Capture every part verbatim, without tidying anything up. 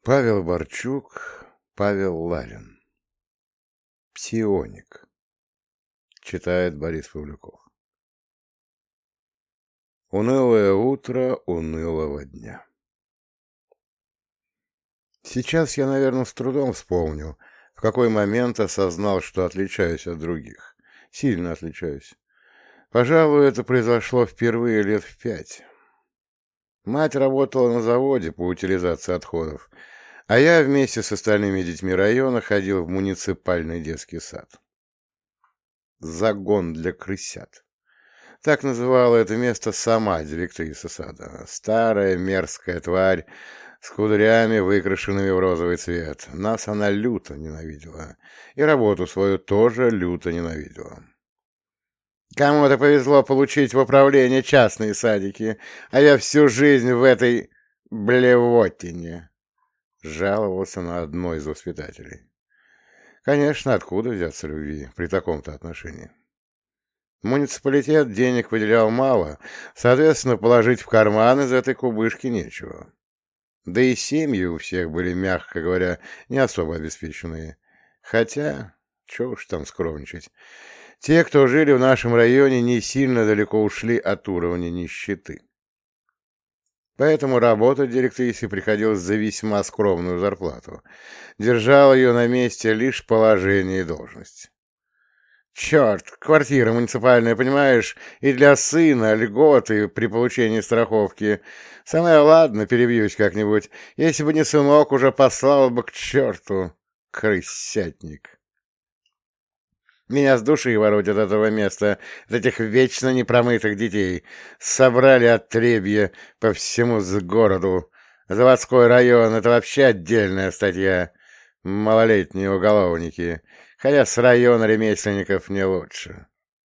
Павел Борчук, Павел Ларин. Псионик. Читает Борис Павлюков. Унылое утро унылого дня. Сейчас я, наверное, с трудом вспомню, в какой момент осознал, что отличаюсь от других. Сильно отличаюсь. Пожалуй, это произошло впервые лет в пять. Мать работала на заводе по утилизации отходов, а я вместе с остальными детьми района ходил в муниципальный детский сад. Загон для крысят. Так называла это место сама директриса сада. Старая мерзкая тварь с кудрями, выкрашенными в розовый цвет. Нас она люто ненавидела. И работу свою тоже люто ненавидела. Кому-то повезло получить в управление частные садики, а я всю жизнь в этой блевотине. Жаловался на одной из воспитателей. Конечно, откуда взяться любви при таком-то отношении? Муниципалитет денег выделял мало, соответственно, положить в карман из этой кубышки нечего. Да и семьи у всех были, мягко говоря, не особо обеспеченные. Хотя, чего уж там скромничать. Те, кто жили в нашем районе, не сильно далеко ушли от уровня нищеты. Поэтому работать директрисе приходилось за весьма скромную зарплату. Держал ее на месте лишь положение и должность. Черт, квартира муниципальная, понимаешь, и для сына льготы при получении страховки. Самое ладно, перебьюсь как-нибудь. Если бы не сынок, уже послал бы к черту, крысятник. Меня с души воротит от этого места, от этих вечно непромытых детей. Собрали отребье по всему с городу. Заводской район — это вообще отдельная статья. Малолетние уголовники. Хотя с района ремесленников не лучше.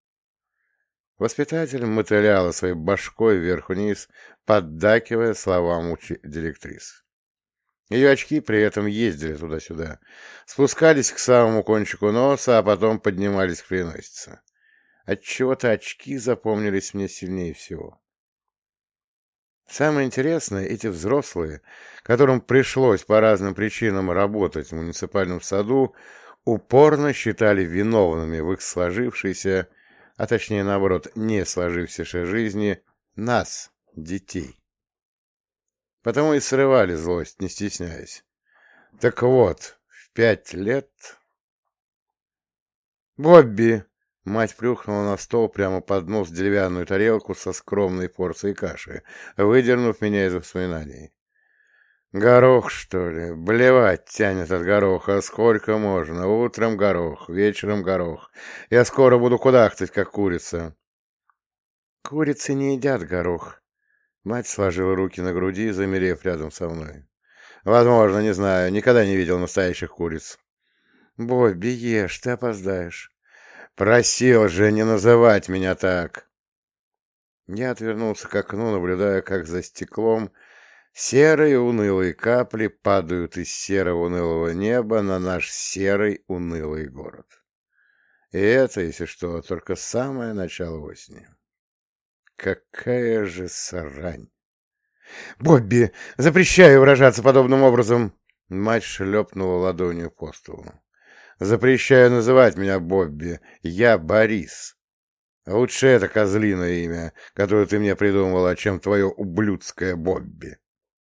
Воспитатель мотыляла своей башкой вверх-вниз, поддакивая словам учи- директрисы. Ее очки при этом ездили туда-сюда, спускались к самому кончику носа, а потом поднимались к переносице. Отчего-то очки запомнились мне сильнее всего. Самое интересное, эти взрослые, которым пришлось по разным причинам работать в муниципальном саду, упорно считали виновными в их сложившейся, а точнее, наоборот, не сложившейся жизни, нас, детей. Потому и срывали злость, не стесняясь. Так вот, в пять лет... «Бобби!» — мать плюхнула на стол прямо под нос деревянную тарелку со скромной порцией каши, выдернув меня из воспоминаний. «Горох, что ли? Блевать тянет от гороха. Сколько можно? Утром горох, вечером горох. Я скоро буду кудахтать, как курица». «Курицы не едят горох». Мать сложила руки на груди, замерев рядом со мной. «Возможно, не знаю. Никогда не видел настоящих куриц». «Бобби, ешь, ты опоздаешь». «Просил же не называть меня так!» Я отвернулся к окну, наблюдая, как за стеклом серые унылые капли падают из серого унылого неба на наш серый унылый город. И это, если что, только самое начало осени. Какая же срань! «Бобби, запрещаю выражаться подобным образом!» Мать шлепнула ладонью по столу. «Запрещаю называть меня Бобби. Я Борис. Лучше это козлиное имя, которое ты мне придумала, чем твое ублюдское Бобби».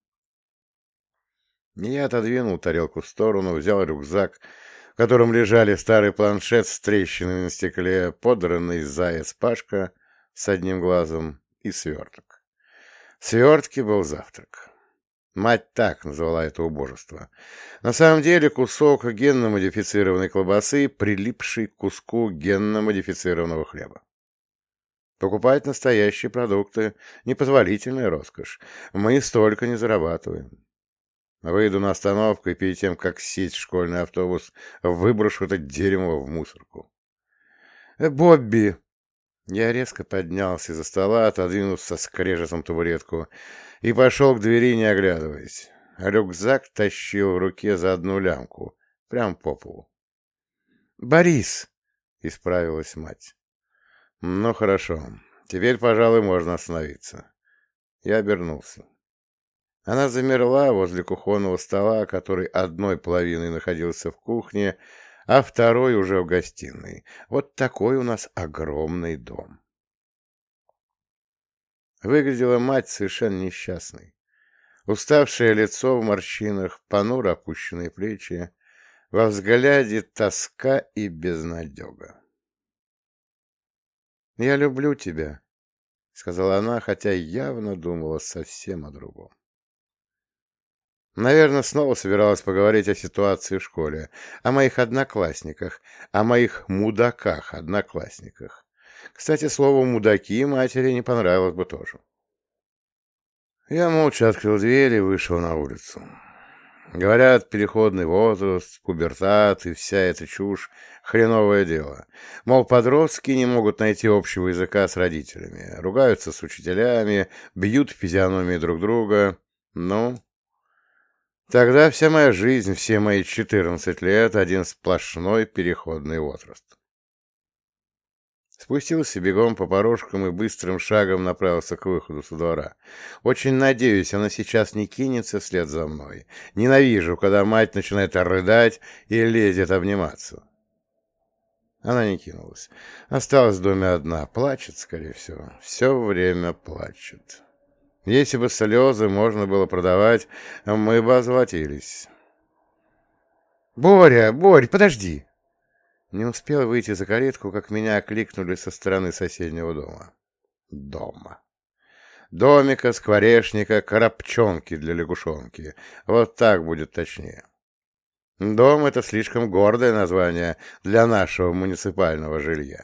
Я отодвинул тарелку в сторону, взял рюкзак, в котором лежали старый планшет с трещинами на стекле, подранный заяц Пашка с одним глазом и сверток. В свертке был завтрак. Мать так назвала это убожество. На самом деле кусок генно-модифицированной колбасы, прилипший к куску генно-модифицированного хлеба. Покупать настоящие продукты — непозволительная роскошь. Мы столько не зарабатываем. Выйду на остановку и перед тем, как сесть в школьный автобус, выброшу это дерьмо в мусорку. «Бобби!» Я резко поднялся из-за стола, отодвинув со скрежетом табуретку, и пошел к двери, не оглядываясь. Рюкзак тащил в руке за одну лямку, прям по полу. «Борис!» — исправилась мать. «Ну, хорошо. Теперь, пожалуй, можно остановиться». Я обернулся. Она замерла возле кухонного стола, который одной половиной находился в кухне, а второй уже в гостиной. Вот такой у нас огромный дом. Выглядела мать совершенно несчастной. Уставшее лицо в морщинах, понуро опущенные плечи, во взгляде тоска и безнадега. «Я люблю тебя», — сказала она, хотя явно думала совсем о другом. Наверное, снова собиралась поговорить о ситуации в школе, о моих одноклассниках, о моих мудаках-одноклассниках. Кстати, слово «мудаки» матери не понравилось бы тоже. Я молча открыл дверь и вышел на улицу. Говорят, переходный возраст, пубертат и вся эта чушь — хреновое дело. Мол, подростки не могут найти общего языка с родителями, ругаются с учителями, бьют в физиономии друг друга. Ну, тогда вся моя жизнь, все мои четырнадцать лет — один сплошной переходный возраст. Спустился бегом по порожкам и быстрым шагом направился к выходу со двора. Очень надеюсь, она сейчас не кинется вслед за мной. Ненавижу, когда мать начинает рыдать и лезет обниматься. Она не кинулась. Осталась в доме одна. Плачет, скорее всего. Все время плачет. Если бы слезы можно было продавать, мы бы озолотились. «Боря, Борь, подожди!» Не успел выйти за калитку, как меня окликнули со стороны соседнего дома. Дома. Домика, скворечника, коробчонки для лягушонки. Вот так будет точнее. Дом — это слишком гордое название для нашего муниципального жилья.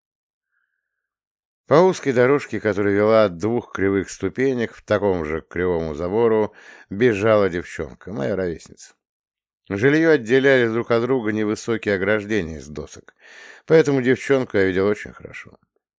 По узкой дорожке, которая вела от двух кривых ступенек в таком же кривому забору, бежала девчонка, моя ровесница. Жилье отделяли друг от друга невысокие ограждения из досок, поэтому девчонку я видел очень хорошо.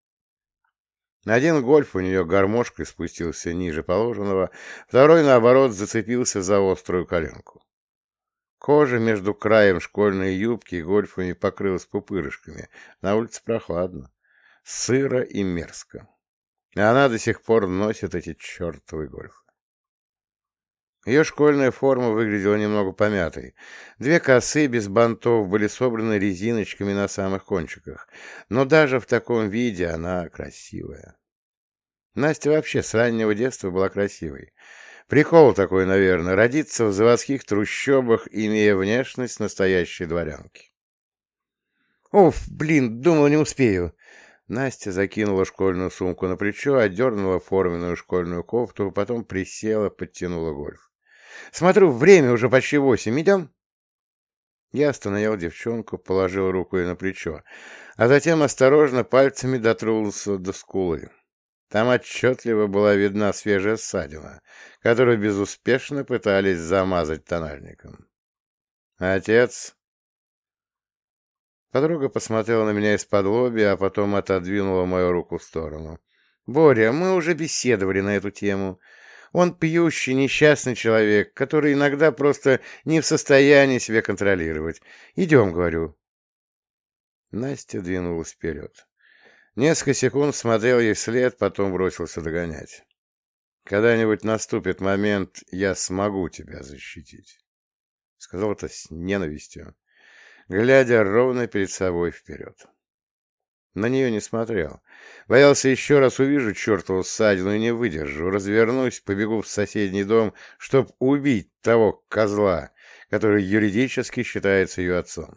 Один гольф у нее гармошкой спустился ниже положенного, второй, наоборот, зацепился за острую коленку. Кожа между краем школьной юбки и гольфами покрылась пупырышками, на улице прохладно, сыро и мерзко. И она до сих пор носит эти чертовы гольфы. Ее школьная форма выглядела немного помятой. Две косы без бантов были собраны резиночками на самых кончиках, но даже в таком виде она красивая. Настя вообще с раннего детства была красивой. Прикол такой, наверное, родиться в заводских трущобах, имея внешность настоящей дворянки. «Оф, блин, думала, не успею!» Настя закинула школьную сумку на плечо, отдернула форменную школьную кофту, потом присела, подтянула гольф. «Смотрю, время уже почти восемь. Идем?» Я остановил девчонку, положил руку ей на плечо, а затем осторожно пальцами дотронулся до скулы. Там отчетливо была видна свежая ссадина, которую безуспешно пытались замазать тональником. «Отец?» Подруга посмотрела на меня из-под лобья, а потом отодвинула мою руку в сторону. «Боря, мы уже беседовали на эту тему. Он пьющий, несчастный человек, который иногда просто не в состоянии себя контролировать. Идем, говорю». Настя двинулась вперед. Несколько секунд смотрел ей вслед, потом бросился догонять. «Когда-нибудь наступит момент, я смогу тебя защитить», — сказал это с ненавистью, глядя ровно перед собой вперед. На нее не смотрел. Боялся еще раз увижу чертову ссадину и не выдержу. Развернусь, побегу в соседний дом, чтоб убить того козла, который юридически считается ее отцом.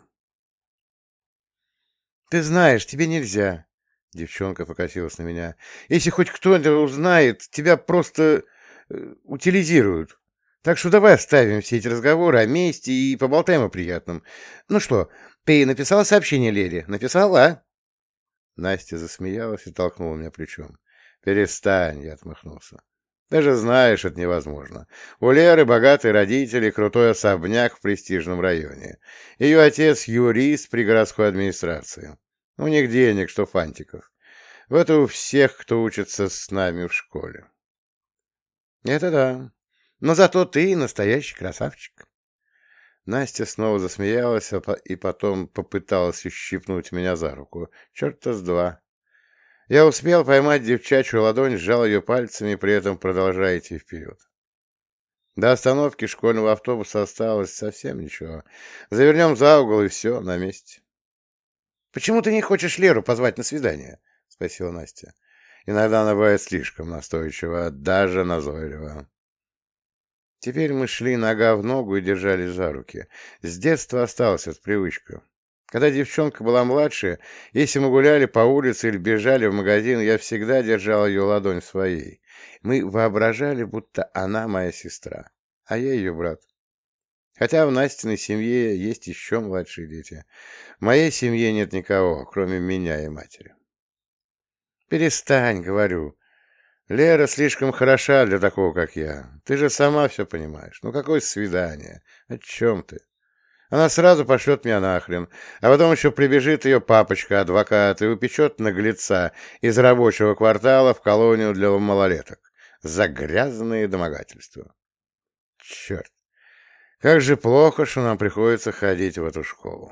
«Ты знаешь, тебе нельзя», — девчонка покосилась на меня. «Если хоть кто-то узнает, тебя просто э, утилизируют. Так что давай оставим все эти разговоры о мести и поболтаем о приятном. Ну что, ты написала сообщение Лере? Написала, а?» Настя засмеялась и толкнула меня плечом. «Перестань», — я отмахнулся. «Ты же знаешь, это невозможно. У Леры богатые родители, крутой особняк в престижном районе. Ее отец — юрист при городской администрации. У них денег, что фантиков. В это у всех, кто учится с нами в школе». «Это да. Но зато ты настоящий красавчик». Настя снова засмеялась и потом попыталась ущипнуть меня за руку. Черт-то с два. Я успел поймать девчачью ладонь, сжал ее пальцами, при этом продолжая идти вперед. До остановки школьного автобуса осталось совсем ничего. Завернем за угол, и все, на месте. — Почему ты не хочешь Леру позвать на свидание? — спросила Настя. Иногда она бывает слишком настойчива, даже назойлива. Теперь мы шли нога в ногу и держались за руки. С детства осталась эта привычка. Когда девчонка была младше, если мы гуляли по улице или бежали в магазин, я всегда держал ее ладонь своей. Мы воображали, будто она моя сестра, а я ее брат. Хотя в Настиной семье есть еще младшие дети. В моей семье нет никого, кроме меня и матери. «Перестань», — говорю. «Лера слишком хороша для такого, как я. Ты же сама все понимаешь. Ну какое свидание? О чем ты? Она сразу пошлет меня нахрен, а потом еще прибежит ее папочка, адвокат, и упечет наглеца из рабочего квартала в колонию для малолеток за грязные домогательства. Черт, как же плохо, что нам приходится ходить в эту школу.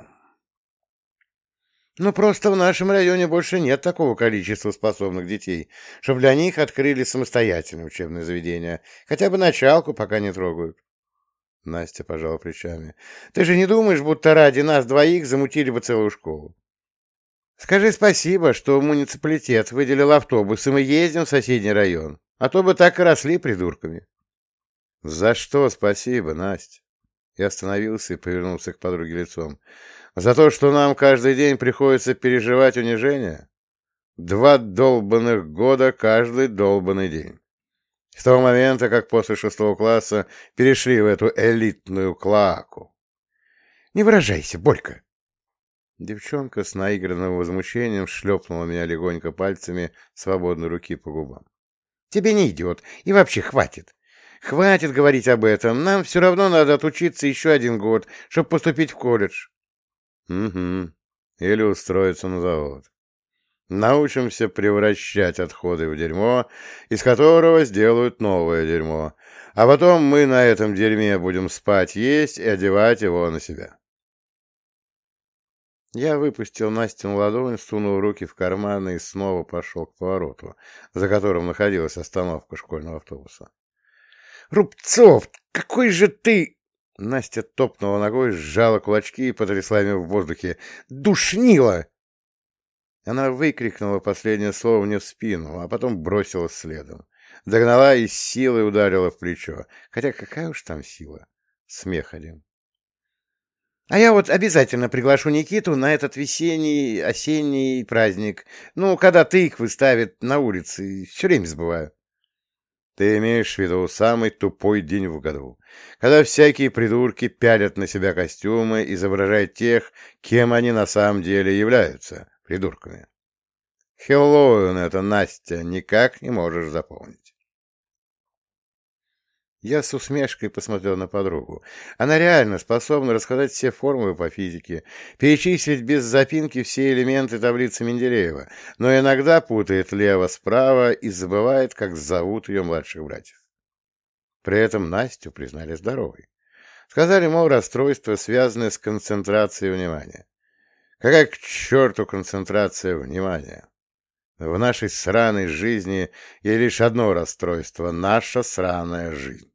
Ну, просто в нашем районе больше нет такого количества способных детей, чтобы для них открыли самостоятельное учебное заведение, хотя бы началку пока не трогают. Настя пожала плечами. «Ты же не думаешь, будто ради нас двоих замутили бы целую школу? Скажи спасибо, что муниципалитет выделил автобус, и мы ездим в соседний район, а то бы так и росли придурками». «За что спасибо, Настя?» Я остановился и повернулся к подруге лицом. «За то, что нам каждый день приходится переживать унижение? Два долбанных года каждый долбанный день. С того момента, как после шестого класса перешли в эту элитную клоаку. Не выражайся, Борька!» Девчонка с наигранным возмущением шлепнула меня легонько пальцами свободной руки по губам. «Тебе не идет, и вообще хватит. Хватит говорить об этом. Нам все равно надо отучиться еще один год, чтобы поступить в колледж». «Угу. Или устроиться на завод. Научимся превращать отходы в дерьмо, из которого сделают новое дерьмо. А потом мы на этом дерьме будем спать, есть и одевать его на себя». Я выпустил Настину ладонь, сунул руки в карманы и снова пошел к повороту, за которым находилась остановка школьного автобуса. «Рубцов, какой же ты...» Настя топнула ногой, сжала кулачки и потрясла ими в воздухе. «Душнила!» Она выкрикнула последнее слово мне в спину, а потом бросилась следом. Догнала и с силой ударила в плечо. Хотя какая уж там сила. Смех один. «А я вот обязательно приглашу Никиту на этот весенний, осенний праздник. Ну, когда тыквы ставят на улице. Все время забываю». «Ты имеешь в виду самый тупой день в году, когда всякие придурки пялят на себя костюмы, изображая тех, кем они на самом деле являются, придурками. Хэллоуин это, Настя, никак не можешь запомнить». Я с усмешкой посмотрел на подругу. Она реально способна рассказать все формулы по физике, перечислить без запинки все элементы таблицы Менделеева, но иногда путает лево-справа и забывает, как зовут ее младших братьев. При этом Настю признали здоровой. Сказали, мол, расстройство, связанное с концентрацией внимания. Какая к черту концентрация внимания? В нашей сраной жизни есть лишь одно расстройство — наша сраная жизнь.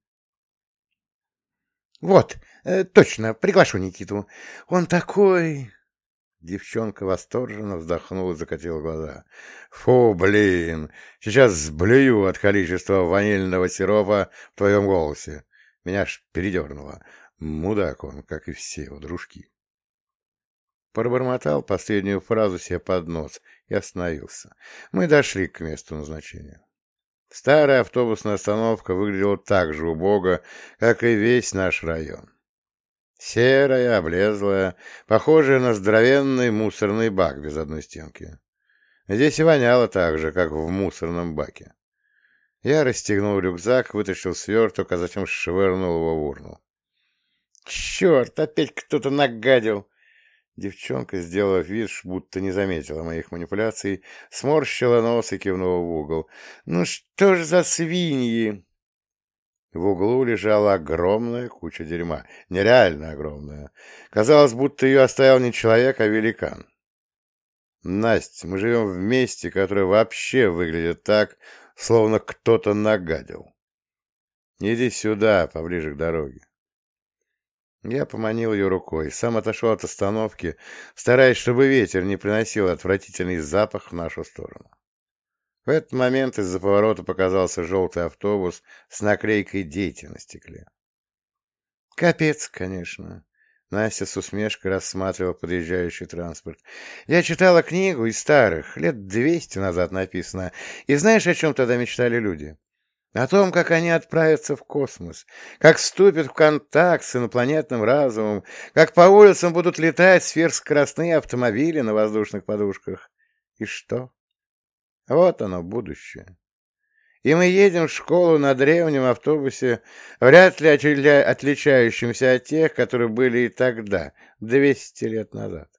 «Вот, э, точно, приглашу Никиту. Он такой...» Девчонка восторженно вздохнула и закатила глаза. «Фу, блин! Сейчас сблюю от количества ванильного сиропа в твоем голосе. Меня аж передернуло. Мудак он, как и все его дружки». Пробормотал последнюю фразу себе под нос и остановился. Мы дошли к месту назначения. Старая автобусная остановка выглядела так же убого, как и весь наш район. Серая, облезлая, похожая на здоровенный мусорный бак без одной стенки. Здесь и воняло так же, как в мусорном баке. Я расстегнул рюкзак, вытащил сверток, а затем швырнул его в урну. «Черт, опять кто-то нагадил!» Девчонка, сделав вид, будто не заметила моих манипуляций, сморщила нос и кивнула в угол. «Ну что ж за свиньи!» В углу лежала огромная куча дерьма. Нереально огромная. Казалось, будто ее оставил не человек, а великан. «Насть, мы живем в месте, которое вообще выглядит так, словно кто-то нагадил. Иди сюда, поближе к дороге. Я поманил ее рукой, сам отошел от остановки, стараясь, чтобы ветер не приносил отвратительный запах в нашу сторону. В этот момент из-за поворота показался желтый автобус с наклейкой «Дети» на стекле. Капец, конечно. Настя с усмешкой рассматривала подъезжающий транспорт. Я читала книгу из старых, лет двести назад написано. И знаешь, о чем тогда мечтали люди? О том, как они отправятся в космос, как вступят в контакт с инопланетным разумом, как по улицам будут летать сверхскоростные автомобили на воздушных подушках. И что? Вот оно, будущее. И мы едем в школу на древнем автобусе, вряд ли отля- отличающемся от тех, которые были и тогда, двести лет назад.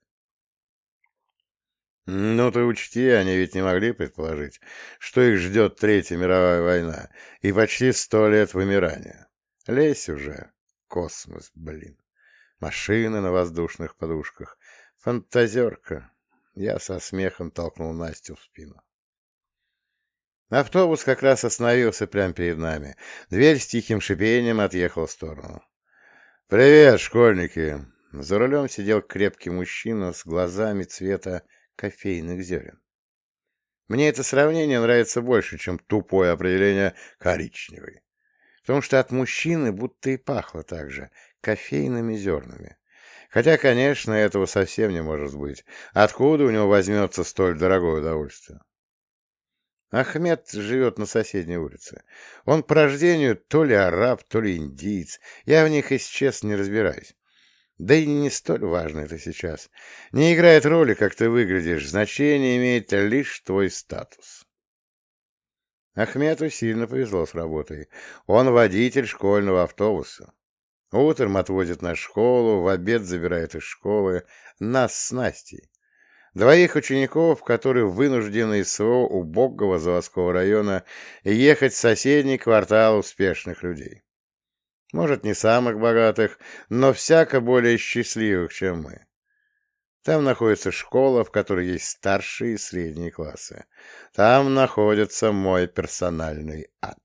Ну, ты учти, они ведь не могли предположить, что их ждет Третья мировая война и почти сто лет вымирания. Лезь уже, космос, блин. Машины на воздушных подушках. Фантазерка. Я со смехом толкнул Настю в спину. Автобус как раз остановился прямо перед нами. Дверь с тихим шипением отъехала в сторону. «Привет, школьники!» За рулем сидел крепкий мужчина с глазами цвета кофейных зерен. Мне это сравнение нравится больше, чем тупое определение «коричневый». Потому что от мужчины будто и пахло так же, кофейными зернами. Хотя, конечно, этого совсем не может быть. Откуда у него возьмется столь дорогое удовольствие? Ахмед живет на соседней улице. Он по рождению то ли араб, то ли индиец. Я в них, если честно, не разбираюсь. Да и не столь важно это сейчас. Не играет роли, как ты выглядишь. Значение имеет лишь твой статус. Ахмету сильно повезло с работой. Он водитель школьного автобуса. Утром отвозит на школу, в обед забирает из школы. Нас с Настей. Двоих учеников, которые вынуждены из своего убогого заводского района ехать в соседний квартал успешных людей. Может, не самых богатых, но всяко более счастливых, чем мы. Там находится школа, в которой есть старшие и средние классы. Там находится мой персональный ад.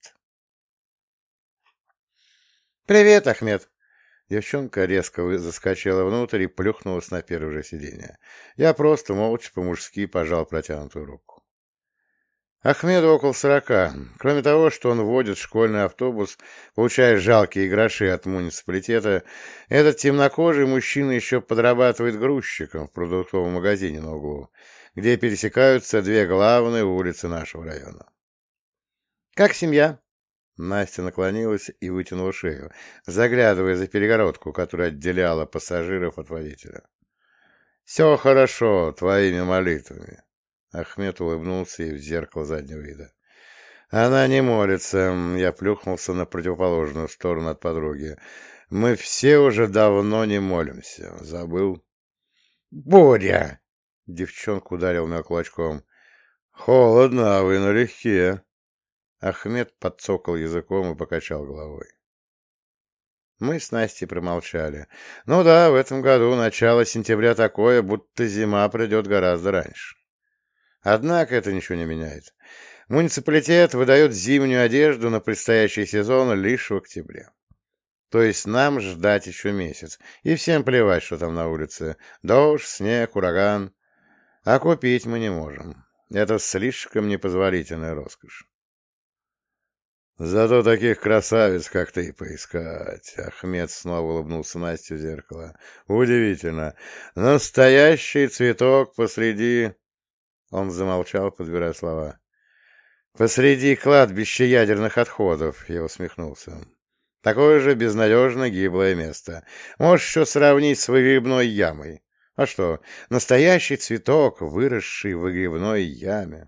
«Привет, Ахмед!» Девчонка резко вы- заскочила внутрь и плюхнулась на первое же сиденье. Я просто молча по-мужски пожал протянутую руку. Ахмеду около сорока. Кроме того, что он водит школьный автобус, получая жалкие гроши от муниципалитета, этот темнокожий мужчина еще подрабатывает грузчиком в продуктовом магазине на углу, где пересекаются две главные улицы нашего района. «Как семья?» Настя наклонилась и вытянула шею, заглядывая за перегородку, которая отделяла пассажиров от водителя. «Все хорошо, твоими молитвами». Ахмед улыбнулся ей в зеркало заднего вида. «Она не молится». Я плюхнулся на противоположную сторону от подруги. «Мы все уже давно не молимся. Забыл?» «Боря!» Девчонка ударил меня кулачком. «Холодно, а вы налегке». Ахмед подцокал языком и покачал головой. Мы с Настей промолчали. Ну да, в этом году начало сентября такое, будто зима придет гораздо раньше. Однако это ничего не меняет. Муниципалитет выдает зимнюю одежду на предстоящий сезон лишь в октябре. То есть нам ждать еще месяц. И всем плевать, что там на улице. Дождь, снег, ураган. А купить мы не можем. Это слишком непозволительная роскошь. Зато таких красавиц, как ты, поискать. Ахмед снова улыбнулся Насте в зеркало. Удивительно. Настоящий цветок посреди... Он замолчал, подбирая слова. Посреди кладбища ядерных отходов, я усмехнулся. Такое же безнадежно гиблое место. Можешь еще сравнить с выгребной ямой. А что, настоящий цветок, выросший в выгребной яме.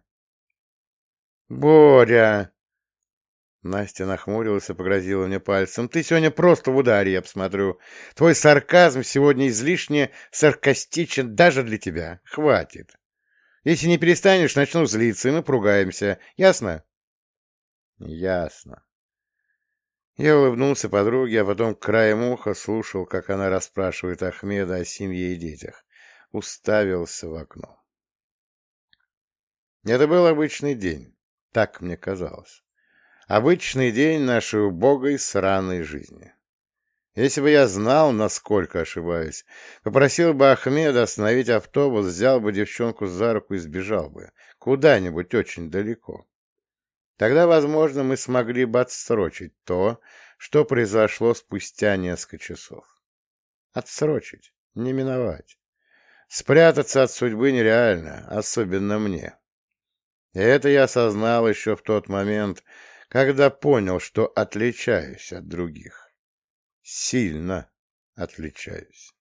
Боря! Настя нахмурилась и погрозила мне пальцем. «Ты сегодня просто в ударе, я посмотрю. Твой сарказм сегодня излишне саркастичен даже для тебя. Хватит. Если не перестанешь, начну злиться, и мы поругаемся. Ясно?» «Ясно». Я улыбнулся подруге, а потом краем уха слушал, как она расспрашивает Ахмеда о семье и детях. Уставился в окно. Это был обычный день. Так мне казалось. Обычный день нашей убогой сраной жизни. Если бы я знал, насколько ошибаюсь, попросил бы Ахмеда остановить автобус, взял бы девчонку за руку и сбежал бы. Куда-нибудь очень далеко. Тогда, возможно, мы смогли бы отсрочить то, что произошло спустя несколько часов. Отсрочить, не миновать. Спрятаться от судьбы нереально, особенно мне. И это я осознал еще в тот момент, когда понял, что отличаюсь от других. Сильно отличаюсь.